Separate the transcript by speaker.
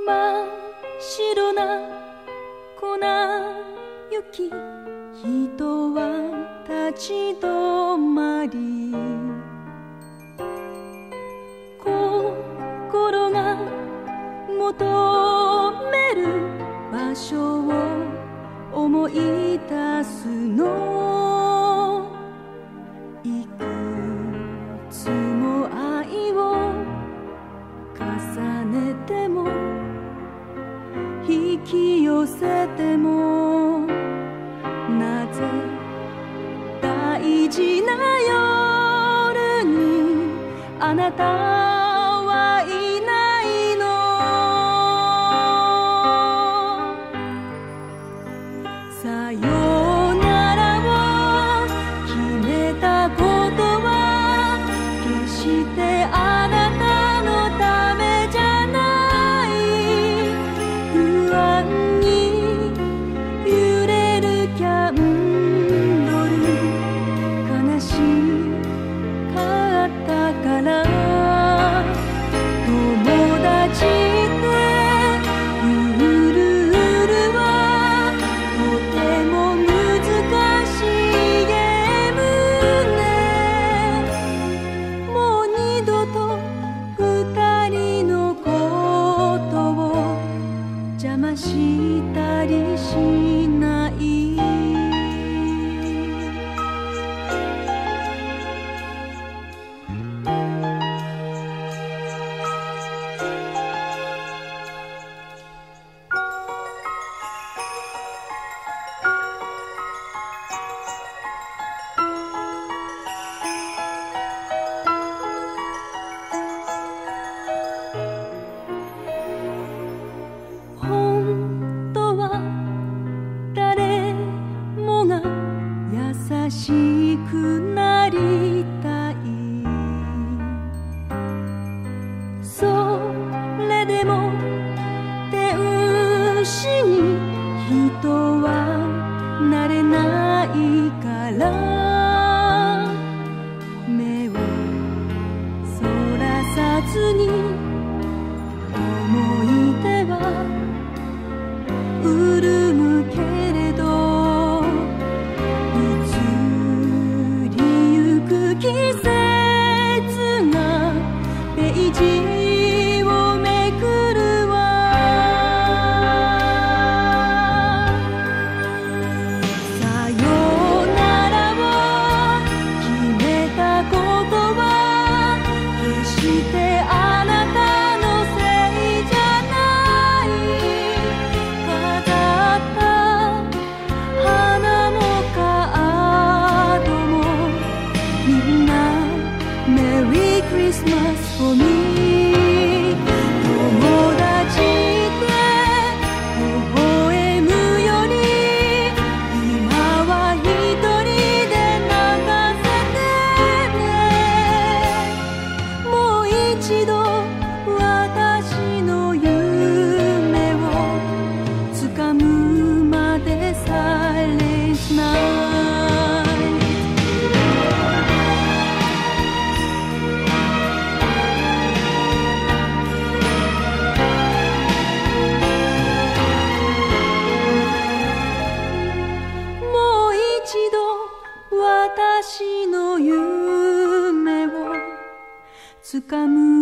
Speaker 1: 真っ白な粉雪、人は立ち止まり、心が求める場所を思い出すの。いくつも愛を重ねても引き寄せても、なぜ大事な夜にあなたはいないの。さよならを決めたことは決してあなたのためじゃない。不安に揺れるキャンドル、悲しかったから。友達ってゆるゆるはとても難しいゲームね。もう二度と二人のことを邪魔したりしない。本当は誰もが優しくなりたい。それでも天使に人はなれないから、目をそらさずに思い出は潤むけれど、移りゆく季節がページをめくるわ。さよならを決めたことは決してあなたのせいじゃない。飾った花もカードもみんなメリークリスマス for me。 友達って微笑むより今は一人で泣かせてね。もう一度私の夢を掴むまでサイレンスナイト。もう一度私の夢を掴む